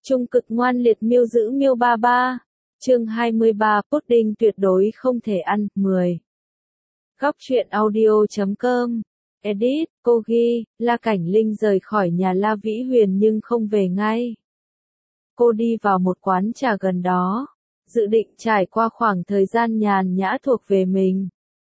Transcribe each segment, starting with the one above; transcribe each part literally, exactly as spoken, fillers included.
Trung cực ngoan liệt miêu giữ miêu ba ba. Chương hai mươi ba, pudding tuyệt đối không thể ăn. mười. Góc truyện audio chấm com. Edit, cô ghi, La Cảnh Linh rời khỏi nhà La Vĩ Huyền nhưng không về ngay. Cô đi vào một quán trà gần đó, dự định trải qua khoảng thời gian nhàn nhã thuộc về mình.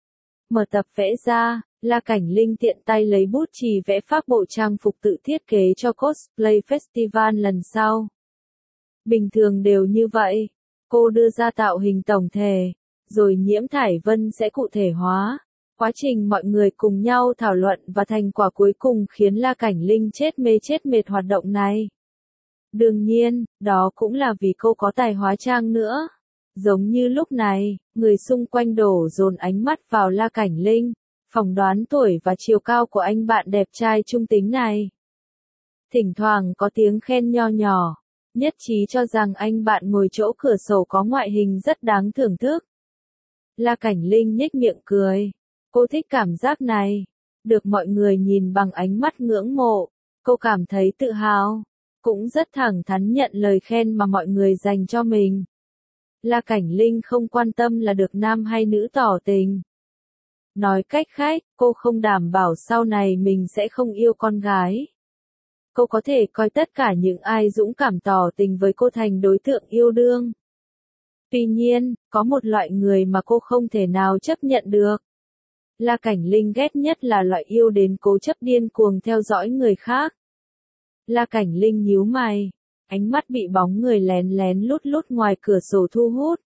Mở tập vẽ ra, La Cảnh Linh tiện tay lấy bút chì vẽ phác bộ trang phục tự thiết kế cho cosplay festival lần sau. Bình thường đều như vậy, cô đưa ra tạo hình tổng thể, rồi Nhiễm Thải Vân sẽ cụ thể hóa. Quá trình mọi người cùng nhau thảo luận và thành quả cuối cùng khiến La Cảnh Linh chết mê chết mệt hoạt động này. Đương nhiên, đó cũng là vì cô có tài hóa trang nữa. Giống như lúc này, người xung quanh đổ dồn ánh mắt vào La Cảnh Linh, phỏng đoán tuổi và chiều cao của anh bạn đẹp trai trung tính này. Thỉnh thoảng có tiếng khen nho nhỏ, nhất trí cho rằng anh bạn ngồi chỗ cửa sổ có ngoại hình rất đáng thưởng thức. La Cảnh Linh nhếch miệng cười. Cô thích cảm giác này. Được mọi người nhìn bằng ánh mắt ngưỡng mộ, cô cảm thấy tự hào. Cũng rất thẳng thắn nhận lời khen mà mọi người dành cho mình. La Cảnh Linh không quan tâm là được nam hay nữ tỏ tình. Nói cách khác, cô không đảm bảo sau này mình sẽ không yêu con gái. Cô có thể coi tất cả những ai dũng cảm tỏ tình với cô thành đối tượng yêu đương. Tuy nhiên, có một loại người mà cô không thể nào chấp nhận được. La Cảnh Linh ghét nhất là loại yêu đến cố chấp điên cuồng theo dõi người khác. La Cảnh Linh nhíu mày, ánh mắt bị bóng người lén lén lút lút ngoài cửa sổ thu hút.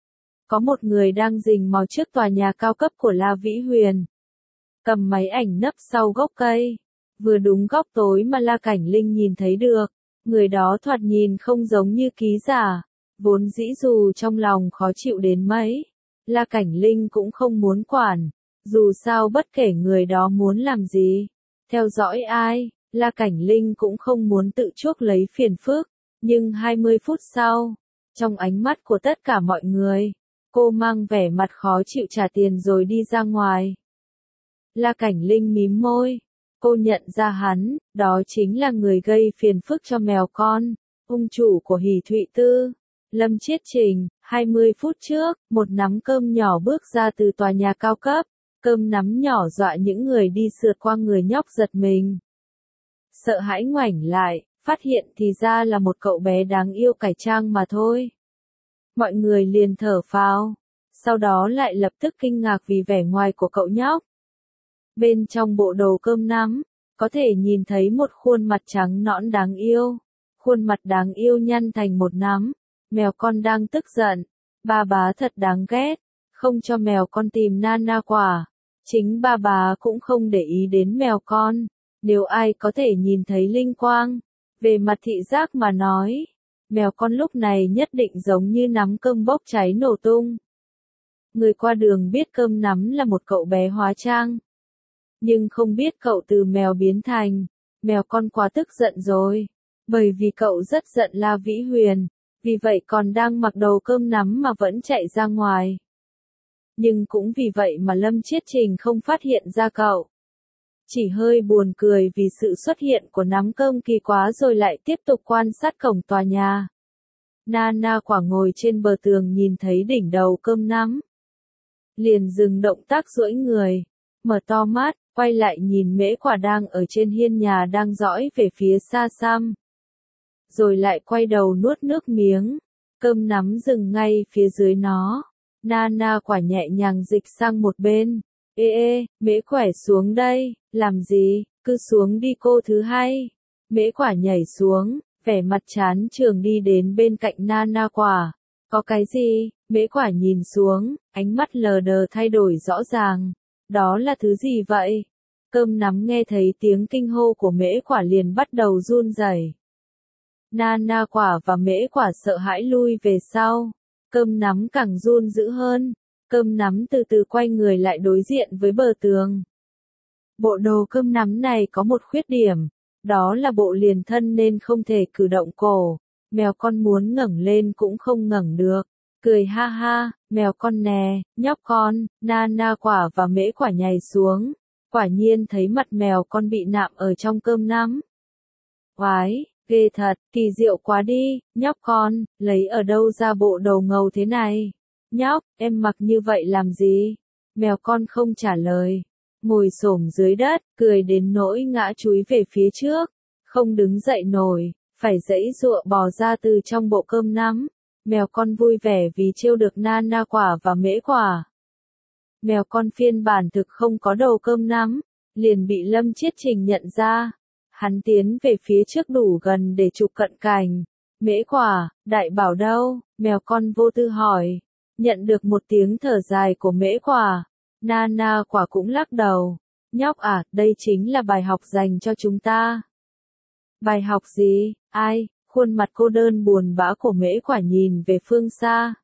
Có một người đang rình mò trước tòa nhà cao cấp của La Vĩ Huyền. Cầm máy ảnh nấp sau gốc cây. Vừa đúng góc tối mà La Cảnh Linh nhìn thấy được. Người đó thoạt nhìn không giống như ký giả. Vốn dĩ dù trong lòng khó chịu đến mấy, La Cảnh Linh cũng không muốn quản. Dù sao bất kể người đó muốn làm gì, theo dõi ai, La Cảnh Linh cũng không muốn tự chuốc lấy phiền phức. Nhưng hai mươi phút sau, trong ánh mắt của tất cả mọi người, cô mang vẻ mặt khó chịu trả tiền rồi đi ra ngoài. La Cảnh Linh mím môi, cô nhận ra hắn, đó chính là người gây phiền phức cho mèo con, ông chủ của Hỉ Thụy Tư, Lâm Chiết Trình. hai mươi phút trước, một nắm cơm nhỏ bước ra từ tòa nhà cao cấp. Cơm nắm nhỏ dọa những người đi sượt qua người nhóc giật mình. Sợ hãi ngoảnh lại, phát hiện thì ra là một cậu bé đáng yêu cải trang mà thôi. Mọi người liền thở phào, sau đó lại lập tức kinh ngạc vì vẻ ngoài của cậu nhóc. Bên trong bộ đồ cơm nắm, có thể nhìn thấy một khuôn mặt trắng nõn đáng yêu. Khuôn mặt đáng yêu nhăn thành một nắm, mèo con đang tức giận. Ba bá thật đáng ghét, không cho mèo con tìm Nana quả. Chính ba bà cũng không để ý đến mèo con. Nếu ai có thể nhìn thấy linh quang, về mặt thị giác mà nói, mèo con lúc này nhất định giống như nắm cơm bốc cháy nổ tung. Người qua đường biết cơm nắm là một cậu bé hóa trang, nhưng không biết cậu từ mèo biến thành mèo con quá tức giận rồi, bởi vì cậu rất giận La Vĩ Huyền, vì vậy còn đang mặc đồ cơm nắm mà vẫn chạy ra ngoài. Nhưng cũng vì vậy mà Lâm Chiết Trình không phát hiện ra cậu. Chỉ hơi buồn cười vì sự xuất hiện của nắm cơm kỳ quá rồi lại tiếp tục quan sát cổng tòa nhà. Nana quả ngồi trên bờ tường nhìn thấy đỉnh đầu cơm nắm. Liền dừng động tác duỗi người, mở to mắt, quay lại nhìn Mễ Quả đang ở trên hiên nhà đang dõi về phía xa xăm. Rồi lại quay đầu nuốt nước miếng, cơm nắm dừng ngay phía dưới nó. Nana Quả nhẹ nhàng dịch sang một bên. Ê ê, Mễ Quả xuống đây, làm gì, cứ xuống đi cô thứ hai. Mễ Quả nhảy xuống, vẻ mặt chán chường đi đến bên cạnh Nana Quả. Có cái gì? Mễ Quả nhìn xuống, ánh mắt lờ đờ thay đổi rõ ràng. Đó là thứ gì vậy? Cơm nắm nghe thấy tiếng kinh hô của Mễ Quả liền bắt đầu run rẩy. Nana Quả và Mễ Quả sợ hãi lui về sau. Cơm nắm càng run dữ hơn. Cơm nắm từ từ quay người lại đối diện với bờ tường. Bộ đồ cơm nắm này có một khuyết điểm, đó là bộ liền thân nên không thể cử động cổ. Mèo con muốn ngẩng lên cũng không ngẩng được. Cười ha ha, mèo con nè, nhóc con. Nana Quả và Mễ Quả nhảy xuống. Quả nhiên thấy mặt mèo con bị nạm ở trong cơm nắm. Oái, Ghê thật, kỳ diệu quá đi, nhóc con, lấy ở đâu ra bộ đầu ngầu thế này? Nhóc, em mặc như vậy làm gì? Mèo con không trả lời. Ngồi xổm dưới đất, cười đến nỗi ngã chúi về phía trước. Không đứng dậy nổi, phải giãy giụa bò ra từ trong bộ cơm nắm. Mèo con vui vẻ vì trêu được Nana quả và mễ quả. Mèo con phiên bản thực không có đầu cơm nắm, liền bị Lâm Chiết Trình nhận ra. Hắn tiến về phía trước đủ gần để chụp cận cảnh. Mễ quả, đại bảo đâu? Mèo con vô tư hỏi. Nhận được một tiếng thở dài của mễ quả. Nana quả cũng lắc đầu. Nhóc à, đây chính là bài học dành cho chúng ta. Bài học gì? Ai? Khuôn mặt cô đơn buồn bã của mễ quả nhìn về phương xa.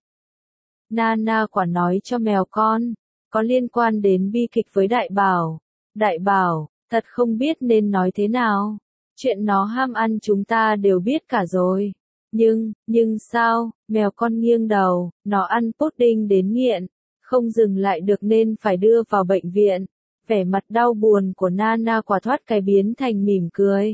Nana quả nói cho mèo con. Có liên quan đến bi kịch với đại bảo. Đại bảo, thật không biết nên nói thế nào. Chuyện nó ham ăn chúng ta đều biết cả rồi. Nhưng, nhưng sao, mèo con nghiêng đầu, nó ăn pudding đến nghiện. Không dừng lại được nên phải đưa vào bệnh viện. Vẻ mặt đau buồn của Nana quả thoát cái biến thành mỉm cười.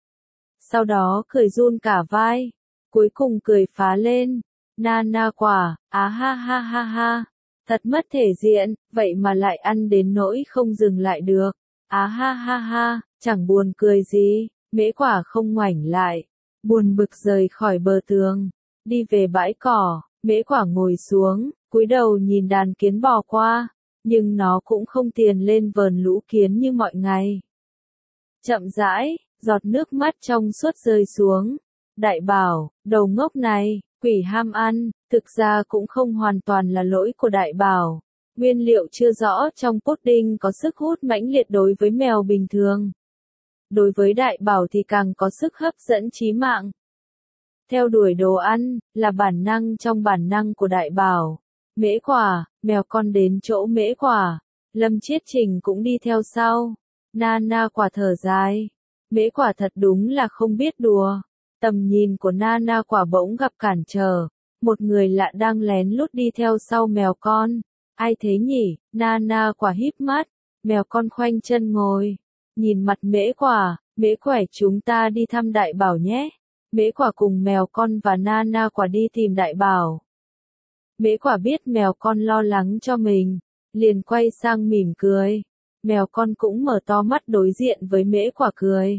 Sau đó cười run cả vai. Cuối cùng cười phá lên. Nana quả, á ha ha ha ha. Thật mất thể diện, vậy mà lại ăn đến nỗi không dừng lại được. Á ha ha ha, chẳng buồn cười gì. Mễ quả không ngoảnh lại. Buồn bực rời khỏi bờ tường. Đi về bãi cỏ, mễ quả ngồi xuống, cúi đầu nhìn đàn kiến bò qua. Nhưng nó cũng không tiền lên vờn lũ kiến như mọi ngày. Chậm rãi, giọt nước mắt trong suốt rơi xuống. Đại bảo, đầu ngốc này, quỷ ham ăn, thực ra cũng không hoàn toàn là lỗi của đại bảo. Nguyên liệu chưa rõ trong pudding có sức hút mãnh liệt đối với mèo bình thường. Đối với đại bảo thì càng có sức hấp dẫn chí mạng. Theo đuổi đồ ăn, là bản năng trong bản năng của đại bảo. Mễ quả, mèo con đến chỗ mễ quả. Lâm Chiết Trình cũng đi theo sau. Nana quả thở dài. Mễ quả thật đúng là không biết đùa. Tầm nhìn của Nana quả bỗng gặp cản trở. Một người lạ đang lén lút đi theo sau mèo con. Ai thế nhỉ? Nana quả híp mắt. Mèo con khoanh chân ngồi. Nhìn mặt mễ quả. Mễ quả chúng ta đi thăm đại bảo nhé. Mễ quả cùng mèo con và Nana quả đi tìm đại bảo. Mễ quả biết mèo con lo lắng cho mình. Liền quay sang mỉm cười. Mèo con cũng mở to mắt đối diện với mễ quả cười.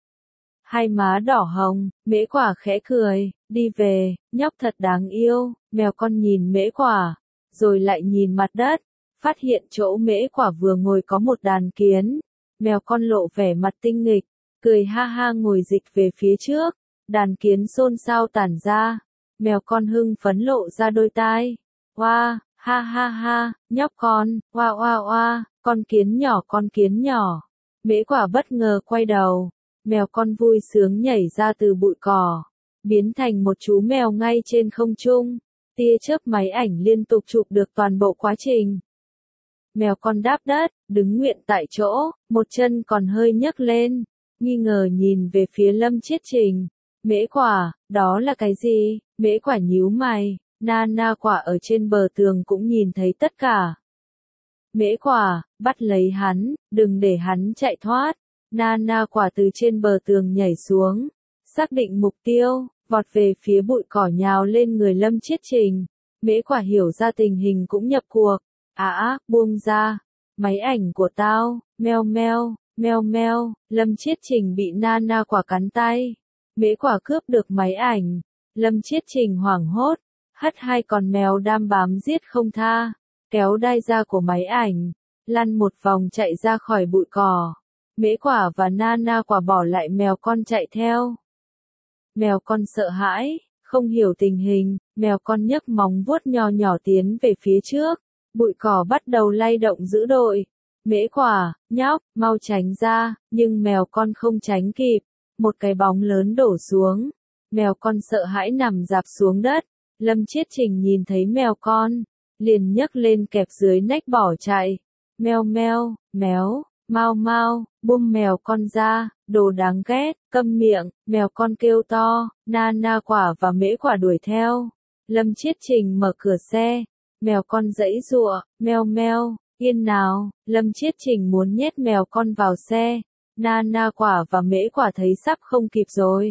Hai má đỏ hồng, mễ quả khẽ cười, đi về, nhóc thật đáng yêu. Mèo con nhìn mễ quả, rồi lại nhìn mặt đất, phát hiện chỗ mễ quả vừa ngồi có một đàn kiến. Mèo con lộ vẻ mặt tinh nghịch, cười ha ha ngồi dịch về phía trước. Đàn kiến xôn xao tản ra. Mèo con hưng phấn lộ ra đôi tai. Oa, ha ha ha, nhóc con, oa oa oa, con kiến nhỏ con kiến nhỏ. Mễ quả bất ngờ quay đầu. Mèo con vui sướng nhảy ra từ bụi cỏ. Biến thành một chú mèo ngay trên không trung. Tia chớp máy ảnh liên tục chụp được toàn bộ quá trình. Mèo con đáp đất, đứng nguyện tại chỗ, một chân còn hơi nhấc lên. Nghi ngờ nhìn về phía Lâm Chiết Trình. Mễ quả, đó là cái gì? Mễ quả nhíu mày. Nana quả ở trên bờ tường cũng nhìn thấy tất cả. Mễ quả, bắt lấy hắn, đừng để hắn chạy thoát. Nana quả từ trên bờ tường nhảy xuống. Xác định mục tiêu, vọt về phía bụi cỏ nhào lên người Lâm Chiết Trình. Mễ quả hiểu ra tình hình cũng nhập cuộc. Á á, buông ra. Máy ảnh của tao, meo meo, meo meo. Lâm Chiết Trình bị Nana quả cắn tay. Mễ quả cướp được máy ảnh. Lâm Chiết Trình hoảng hốt. Hất hai con mèo đam bám giết không tha. Kéo đai ra của máy ảnh. Lăn một vòng chạy ra khỏi bụi cỏ. Mễ quả và Nana quả bỏ lại mèo con chạy theo. Mèo con sợ hãi, không hiểu tình hình. Mèo con nhấc móng vuốt nho nhỏ tiến về phía trước. Bụi cỏ bắt đầu lay động dữ dội. Mễ quả, nhóc, mau tránh ra. Nhưng mèo con không tránh kịp. Một cái bóng lớn đổ xuống. Mèo con sợ hãi nằm rạp xuống đất. Lâm Chiết Trình nhìn thấy mèo con. Liền nhấc lên kẹp dưới nách bỏ chạy. Meo meo, méo, mau mau, buông mèo con ra, đồ đáng ghét, câm miệng. Mèo con kêu to. Nana quả và mễ quả đuổi theo. Lâm Chiết Trình mở cửa xe. Mèo con giãy giụa, meo meo, yên nào. Lâm Chiết Trình muốn nhét mèo con vào xe. Nana quả và mễ quả thấy sắp không kịp rồi.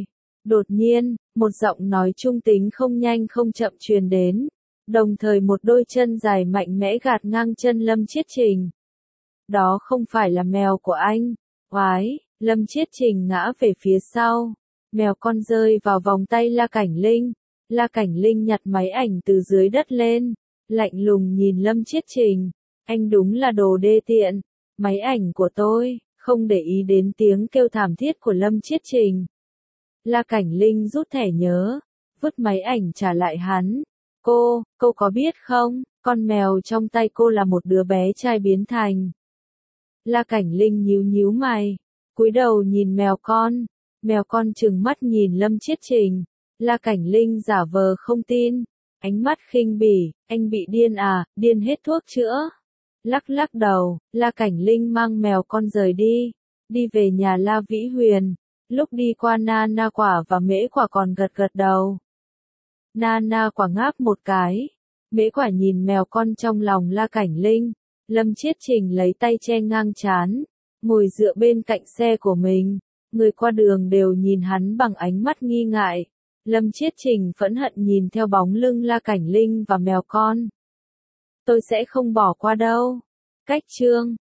Đột nhiên, một giọng nói trung tính không nhanh không chậm truyền đến, đồng thời một đôi chân dài mạnh mẽ gạt ngang chân Lâm Chiết Trình. Đó không phải là mèo của anh. Oái, Lâm Chiết Trình ngã về phía sau. Mèo con rơi vào vòng tay La Cảnh Linh. La Cảnh Linh nhặt máy ảnh từ dưới đất lên, lạnh lùng nhìn Lâm Chiết Trình. Anh đúng là đồ đê tiện. Máy ảnh của tôi, không để ý đến tiếng kêu thảm thiết của Lâm Chiết Trình. La Cảnh Linh rút thẻ nhớ, vứt máy ảnh trả lại hắn. Cô, cô có biết không, con mèo trong tay cô là một đứa bé trai biến thành. La Cảnh Linh nhíu nhíu mày, cúi đầu nhìn mèo con. Mèo con trừng mắt nhìn Lâm Chiết Trình. La Cảnh Linh giả vờ không tin, ánh mắt khinh bỉ, anh bị điên à, điên hết thuốc chữa. Lắc lắc đầu, La Cảnh Linh mang mèo con rời đi, đi về nhà La Vĩ Huyền. Lúc đi qua Na Na Quả và Mễ Quả còn gật gật đầu. Na Na Quả ngáp một cái, Mễ Quả nhìn mèo con trong lòng La Cảnh Linh. Lâm Chiết Trình lấy tay che ngang trán, ngồi dựa bên cạnh xe của mình. Người qua đường đều nhìn hắn bằng ánh mắt nghi ngại. Lâm Chiết Trình phẫn hận nhìn theo bóng lưng La Cảnh Linh và mèo con. Tôi sẽ không bỏ qua đâu. Cách chương